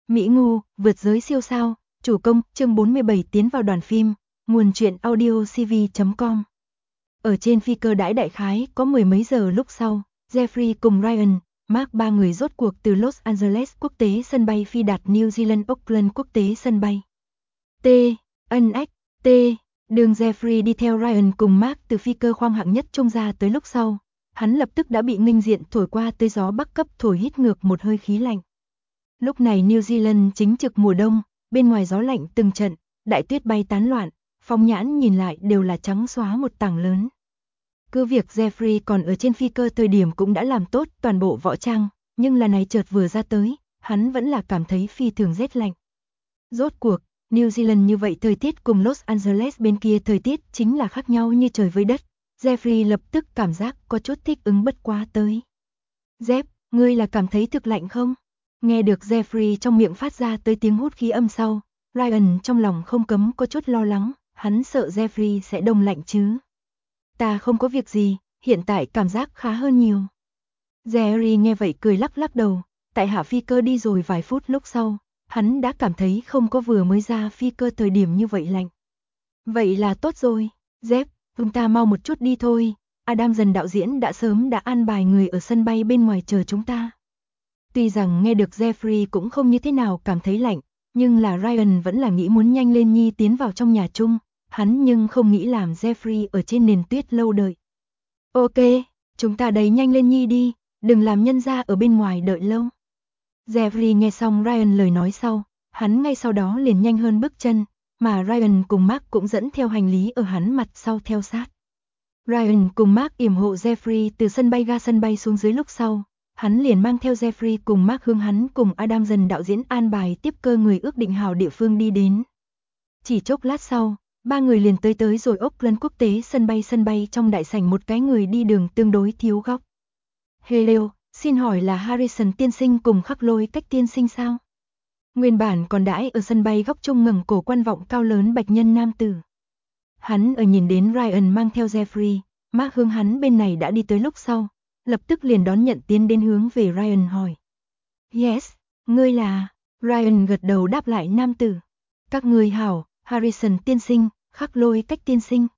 Mỹ Ngu, vượt giới siêu sao, chủ công, chương 47 tiến vào đoàn phim, nguồn truyện audio cv.com. Ở trên phi cơ đãi đại khái có mười mấy giờ lúc sau, Jeffrey cùng Ryan, Mark ba người rốt cuộc từ Los Angeles quốc tế sân bay phi đạt New Zealand Auckland quốc tế sân bay. Đường Jeffrey đi theo Ryan cùng Mark từ phi cơ khoang hạng nhất trung ra tới lúc sau, hắn lập tức đã bị nghênh diện thổi qua tới gió bắc cấp thổi hít ngược một hơi khí lạnh. Lúc này New Zealand chính trực mùa đông, bên ngoài gió lạnh từng trận, đại tuyết bay tán loạn, phóng nhãn nhìn lại đều là trắng xóa một tảng lớn. Cứ việc Jeffrey còn ở trên phi cơ thời điểm cũng đã làm tốt toàn bộ võ trang, nhưng lần này chợt vừa ra tới, hắn vẫn là cảm thấy phi thường rét lạnh. Rốt cuộc, New Zealand như vậy thời tiết cùng Los Angeles bên kia thời tiết chính là khác nhau như trời với đất. Jeffrey lập tức cảm giác có chút thích ứng bất quá tới. Jeff, ngươi là cảm thấy thực lạnh không? Nghe được Jeffrey trong miệng phát ra tới tiếng hút khí âm sau, Ryan trong lòng không cấm có chút lo lắng, hắn sợ Jeffrey sẽ đông lạnh chứ. Ta không có việc gì, hiện tại cảm giác khá hơn nhiều. Jerry nghe vậy cười lắc lắc đầu, tại hạ phi cơ đi rồi vài phút lúc sau, hắn đã cảm thấy không có vừa mới ra phi cơ thời điểm như vậy lạnh. Vậy là tốt rồi, Jeff, chúng ta mau một chút đi thôi, Adam dần đạo diễn đã sớm đã an bài người ở sân bay bên ngoài chờ chúng ta. Tuy rằng nghe được Jeffrey cũng không như thế nào cảm thấy lạnh, nhưng là Ryan vẫn là nghĩ muốn nhanh lên nhi tiến vào trong nhà chung, hắn nhưng không nghĩ làm Jeffrey ở trên nền tuyết lâu đợi. Ok, chúng ta đấy nhanh lên nhi đi, đừng làm nhân gia ở bên ngoài đợi lâu. Jeffrey nghe xong Ryan lời nói sau, hắn ngay sau đó liền nhanh hơn bước chân, mà Ryan cùng Mark cũng dẫn theo hành lý ở hắn mặt sau theo sát. Ryan cùng Mark yểm hộ Jeffrey từ sân bay ga sân bay xuống dưới lúc sau, hắn liền mang theo Jeffrey cùng Mark hướng hắn cùng Adam dần đạo diễn an bài tiếp cơ người ước định hảo địa phương đi đến. Chỉ chốc lát sau, ba người liền tới rồi Auckland quốc tế sân bay trong đại sảnh một cái người đi đường tương đối thiếu góc. Hello, xin hỏi là Harrison tiên sinh cùng Khắc Lôi Cách tiên sinh sao? Nguyên bản còn đãi ở sân bay góc trung ngẩng cổ quan vọng cao lớn bạch nhân nam tử. Hắn ở nhìn đến Ryan mang theo Jeffrey, Mark hướng hắn bên này đã đi tới lúc sau, lập tức liền đón nhận tiến đến hướng về Ryan hỏi. Yes, ngươi là... Ryan gật đầu đáp lại nam tử. Các ngươi hảo, Harrison tiên sinh, Khắc Lôi Cách tiên sinh.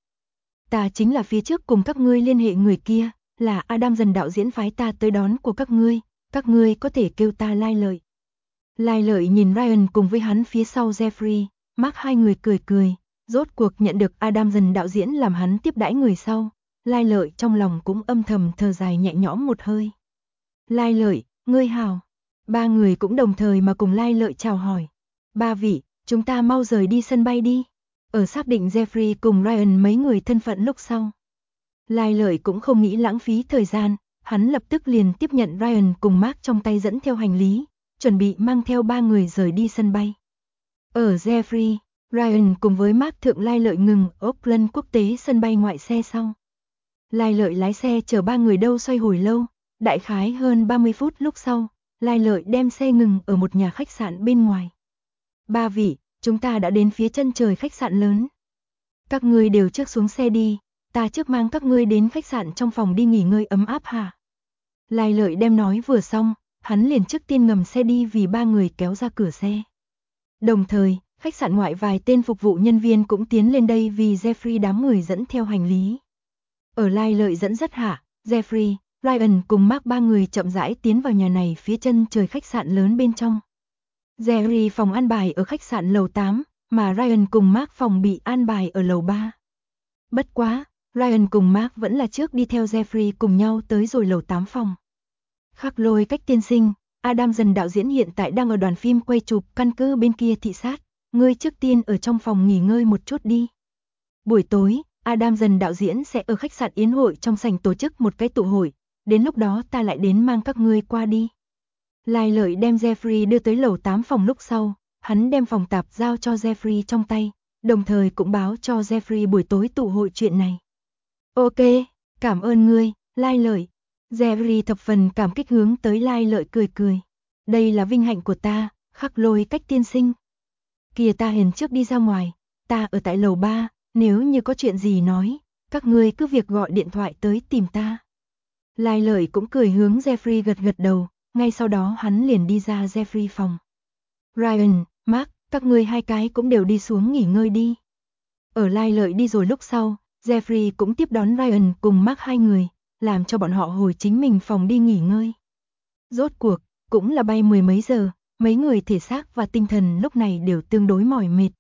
Ta chính là phía trước cùng các ngươi liên hệ người kia, là Adam dần đạo diễn phái ta tới đón của các ngươi có thể kêu ta Lai Lợi. Lai Lợi nhìn Ryan cùng với hắn phía sau Jeffrey, Mark hai người cười, rốt cuộc nhận được Adam dần đạo diễn làm hắn tiếp đãi người sau, Lai Lợi trong lòng cũng âm thầm thở dài nhẹ nhõm một hơi. Lai Lợi, ngươi hảo. Ba người cũng đồng thời mà cùng Lai Lợi chào hỏi. Ba vị, chúng ta mau rời đi sân bay đi. Ở xác định Jeffrey cùng Ryan mấy người thân phận lúc sau. Lai Lợi cũng không nghĩ lãng phí thời gian, hắn lập tức liền tiếp nhận Ryan cùng Mark trong tay dẫn theo hành lý, chuẩn bị mang theo ba người rời đi sân bay. Ở Jeffrey, Ryan cùng với Mark thượng Lai Lợi ngừng Auckland quốc tế sân bay ngoại xe sau. Lai Lợi lái xe chở ba người đâu xoay hồi lâu, đại khái hơn 30 phút lúc sau, Lai Lợi đem xe ngừng ở một nhà khách sạn bên ngoài. Ba vị, chúng ta đã đến phía chân trời khách sạn lớn. Các ngươi đều trước xuống xe đi, ta trước mang các ngươi đến khách sạn trong phòng đi nghỉ ngơi ấm áp hả? Lai Lợi đem nói vừa xong, hắn liền trước tiên ngầm xe đi vì ba người kéo ra cửa xe. Đồng thời, khách sạn ngoại vài tên phục vụ nhân viên cũng tiến lên đây vì Jeffrey đám người dẫn theo hành lý. Ở Lai Lợi dẫn dắt hạ, Jeffrey, Ryan cùng Mark ba người chậm rãi tiến vào nhà này phía chân trời khách sạn lớn bên trong. Jerry phòng an bài ở khách sạn lầu 8, mà Ryan cùng Mark phòng bị an bài ở lầu 3. Bất quá, Ryan cùng Mark vẫn là trước đi theo Jeffrey cùng nhau tới rồi lầu 8 phòng. Khắc Lôi Cách tiên sinh, Adam dần đạo diễn hiện tại đang ở đoàn phim quay chụp căn cứ bên kia thị sát, ngươi trước tiên ở trong phòng nghỉ ngơi một chút đi. Buổi tối, Adam dần đạo diễn sẽ ở khách sạn yến hội trong sảnh tổ chức một cái tụ hội, đến lúc đó ta lại đến mang các ngươi qua đi. Lai Lợi đem Jeffrey đưa tới lầu 8 phòng lúc sau, hắn đem phòng tạp giao cho Jeffrey trong tay, đồng thời cũng báo cho Jeffrey buổi tối tụ hội chuyện này. Ok, cảm ơn ngươi, Lai Lợi. Jeffrey thập phần cảm kích hướng tới Lai Lợi cười. Đây là vinh hạnh của ta, Khắc Lôi Cách tiên sinh. Kìa ta hẹn trước đi ra ngoài, ta ở tại lầu 3, nếu như có chuyện gì nói, các ngươi cứ việc gọi điện thoại tới tìm ta. Lai Lợi cũng cười hướng Jeffrey gật đầu, ngay sau đó hắn liền đi ra Jeffrey phòng. Ryan, Mark, các ngươi hai cái cũng đều đi xuống nghỉ ngơi đi. Ở Lai Lợi đi rồi lúc sau, Jeffrey cũng tiếp đón Ryan cùng Mark hai người, làm cho bọn họ hồi chính mình phòng đi nghỉ ngơi. Rốt cuộc, cũng là bay 10 mấy giờ, mấy người thể xác và tinh thần lúc này đều tương đối mỏi mệt.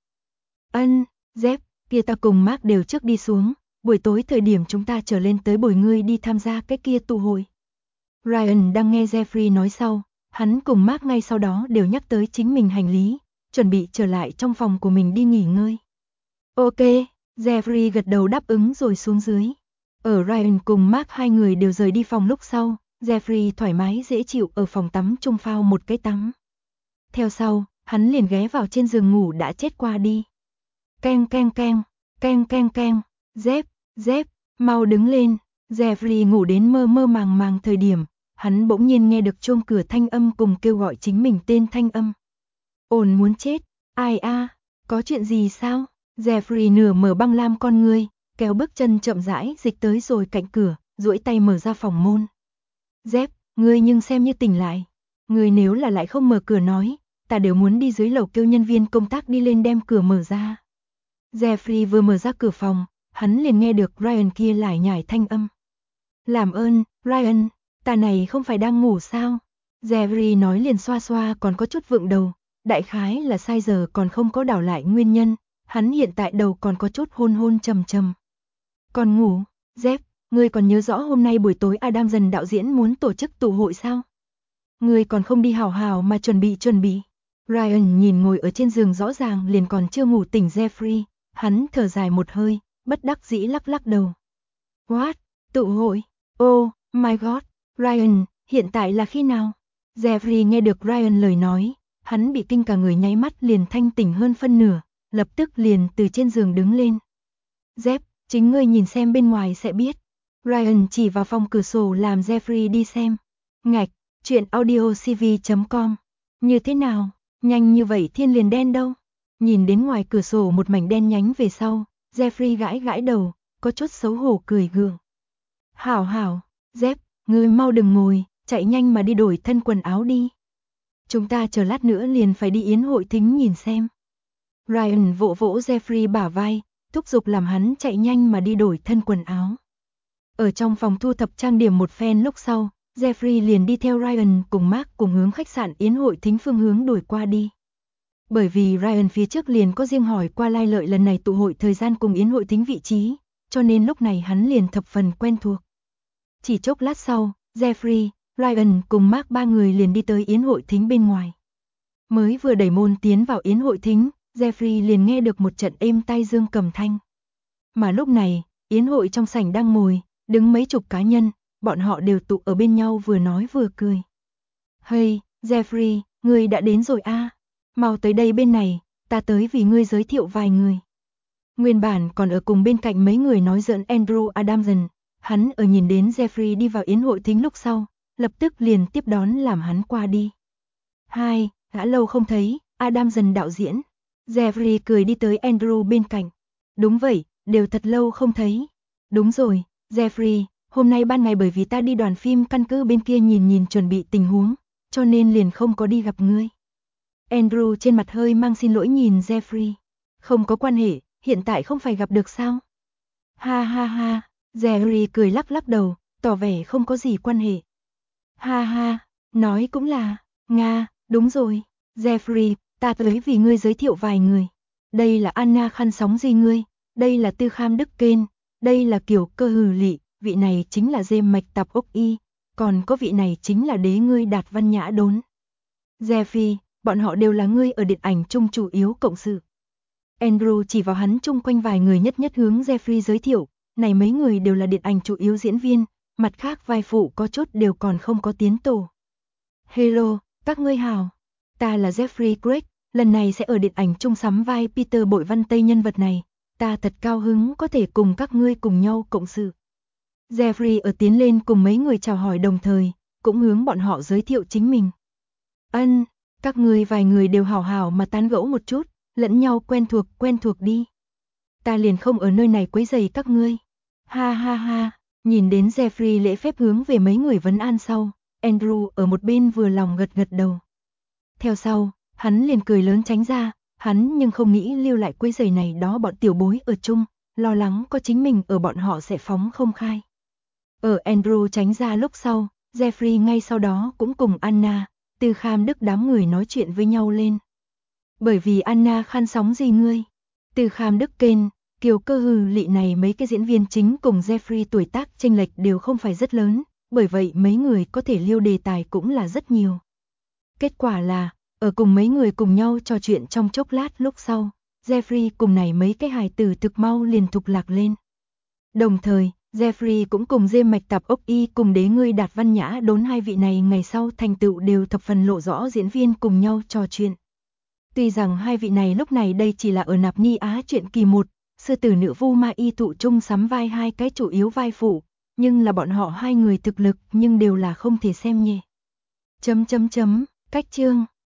Jeff, kia ta cùng Mark đều trước đi xuống, buổi tối thời điểm chúng ta trở lên tới bồi ngươi đi tham gia cái kia tụ hội. Ryan đang nghe Jeffrey nói sau, hắn cùng Mark ngay sau đó đều nhắc tới chính mình hành lý, chuẩn bị trở lại trong phòng của mình đi nghỉ ngơi. Ok, Jeffrey gật đầu đáp ứng rồi xuống dưới. Ở Ryan cùng Mark hai người đều rời đi phòng lúc sau, Jeffrey thoải mái dễ chịu ở phòng tắm chung phao một cái tắm. Theo sau, hắn liền ghé vào trên giường ngủ đã chết qua đi. Keng keng keng, keng keng keng, Jeff, mau đứng lên. Jeffrey ngủ đến mơ mơ màng màng thời điểm, hắn bỗng nhiên nghe được chuông cửa thanh âm cùng kêu gọi chính mình tên thanh âm. Ồn muốn chết, ai a, có chuyện gì sao? Jeffrey nửa mở băng lam con ngươi, kéo bước chân chậm rãi dịch tới rồi cạnh cửa, duỗi tay mở ra phòng môn. Jeff, ngươi nhưng xem như tỉnh lại. Ngươi nếu là lại không mở cửa nói, ta đều muốn đi dưới lầu kêu nhân viên công tác đi lên đem cửa mở ra. Jeffrey vừa mở ra cửa phòng, hắn liền nghe được Ryan kia lải nhải thanh âm. Làm ơn, Ryan, ta này không phải đang ngủ sao? Jeffrey nói liền xoa xoa còn có chút vượng đầu, đại khái là sai giờ còn không có đảo lại nguyên nhân, hắn hiện tại đầu còn có chút hôn hôn trầm trầm. Còn ngủ, Jeff, ngươi còn nhớ rõ hôm nay buổi tối Adam dần đạo diễn muốn tổ chức tụ hội sao? Ngươi còn không đi hào hào mà chuẩn bị. Ryan nhìn ngồi ở trên giường rõ ràng liền còn chưa ngủ tỉnh Jeffrey, hắn thở dài một hơi, bất đắc dĩ lắc đầu. What? Tụ hội? Oh my god, Ryan, hiện tại là khi nào? Jeffrey nghe được Ryan lời nói, hắn bị kinh cả người nháy mắt liền thanh tỉnh hơn phân nửa, lập tức liền từ trên giường đứng lên. Jeff, chính ngươi nhìn xem bên ngoài sẽ biết. Ryan chỉ vào phòng cửa sổ làm Jeffrey đi xem. Ngạch, chuyện audiocv.com. Như thế nào? Nhanh như vậy thiên liền đen đâu? Nhìn đến ngoài cửa sổ một mảnh đen nhánh về sau, Jeffrey gãi đầu, có chút xấu hổ cười gượng. Hảo, Jeff, ngươi mau đừng ngồi, chạy nhanh mà đi đổi thân quần áo đi. Chúng ta chờ lát nữa liền phải đi yến hội thính nhìn xem. Ryan vỗ Jeffrey bả vai, thúc giục làm hắn chạy nhanh mà đi đổi thân quần áo. Ở trong phòng thu thập trang điểm một phen lúc sau, Jeffrey liền đi theo Ryan cùng Mark cùng hướng khách sạn yến hội thính phương hướng đổi qua đi. Bởi vì Ryan phía trước liền có riêng hỏi qua Lai Lợi lần này tụ hội thời gian cùng yến hội thính vị trí, cho nên lúc này hắn liền thập phần quen thuộc. Chỉ chốc lát sau, Jeffrey, Ryan cùng Mark ba người liền đi tới yến hội thính bên ngoài. Mới vừa đẩy môn tiến vào yến hội thính, Jeffrey liền nghe được một trận êm tai dương cầm thanh. Mà lúc này, yến hội trong sảnh đang ngồi, đứng mấy chục cá nhân, bọn họ đều tụ ở bên nhau vừa nói vừa cười. Hey, Jeffrey, ngươi đã đến rồi a? Mau tới đây bên này, ta tới vì ngươi giới thiệu vài người. Nguyên bản còn ở cùng bên cạnh mấy người nói giỡn Andrew Adamson, hắn ở nhìn đến Jeffrey đi vào yến hội thính lúc sau, lập tức liền tiếp đón làm hắn qua đi. Hai, đã lâu không thấy, Adamson đạo diễn. Jeffrey cười đi tới Andrew bên cạnh. Đúng vậy, đều thật lâu không thấy. Đúng rồi, Jeffrey, hôm nay ban ngày bởi vì ta đi đoàn phim căn cứ bên kia nhìn chuẩn bị tình huống, cho nên liền không có đi gặp ngươi. Andrew trên mặt hơi mang xin lỗi nhìn Jeffrey. Không có quan hệ, hiện tại không phải gặp được sao? Ha, Jeffrey cười lắc đầu, tỏ vẻ không có gì quan hệ. Ha, nói cũng là, Nga, đúng rồi, Jeffrey, ta tới vì ngươi giới thiệu vài người. Đây là Anna khăn sóng gì ngươi, đây là Tư Kham Đức Kên, đây là Kiều Cơ Hừ Lị, vị này chính là Dêm Mạch Tạp Ốc Y, còn có vị này chính là đế ngươi Đạt Văn Nhã Đốn. Jeffrey, bọn họ đều là ngươi ở điện ảnh chung chủ yếu cộng sự. Andrew chỉ vào hắn chung quanh vài người nhất hướng Jeffrey giới thiệu, này mấy người đều là điện ảnh chủ yếu diễn viên, mặt khác vai phụ có chút đều còn không có tiến tổ. Hello, các ngươi hào, ta là Jeffrey Craig, lần này sẽ ở điện ảnh chung sắm vai Peter Bội Văn Tây nhân vật này, ta thật cao hứng có thể cùng các ngươi cùng nhau cộng sự. Jeffrey ở tiến lên cùng mấy người chào hỏi đồng thời, cũng hướng bọn họ giới thiệu chính mình. Các ngươi vài người đều hào mà tán gẫu một chút, lẫn nhau quen thuộc đi. Ta liền không ở nơi này quấy rầy các ngươi. Ha, nhìn đến Jeffrey lễ phép hướng về mấy người vấn an sau, Andrew ở một bên vừa lòng gật đầu. Theo sau, Hắn liền cười lớn tránh ra, hắn nhưng không nghĩ lưu lại quấy rầy này đó bọn tiểu bối ở chung, lo lắng có chính mình ở bọn họ sẽ phóng không khai. Ở Andrew tránh ra lúc sau, Jeffrey ngay sau đó cũng cùng Anna, Từ Kham Đức đám người nói chuyện với nhau lên. Bởi vì Anna khăn sóng gì ngươi? Từ Kham Đức kên, Kiều Cơ Hừ Lị này mấy cái diễn viên chính cùng Jeffrey tuổi tác chênh lệch đều không phải rất lớn, bởi vậy mấy người có thể liêu đề tài cũng là rất nhiều. Kết quả là, ở cùng mấy người cùng nhau trò chuyện trong chốc lát lúc sau, Jeffrey cùng này mấy cái hài tử thực mau liền thục lạc lên. Đồng thời, Jeffrey cũng cùng Diêm Mạch Tạp Ốc Y cùng Đế Ngươi Đạt Văn Nhã Đốn hai vị này ngày sau thành tựu đều thập phần lộ rõ diễn viên cùng nhau trò chuyện. Tuy rằng hai vị này lúc này đây chỉ là ở Nạp Ni Á truyện kỳ 1, sư tử nữ Vu Ma Y tụ chung sắm vai hai cái chủ yếu vai phụ, nhưng là bọn họ hai người thực lực nhưng đều là không thể xem nhẹ. Cách chương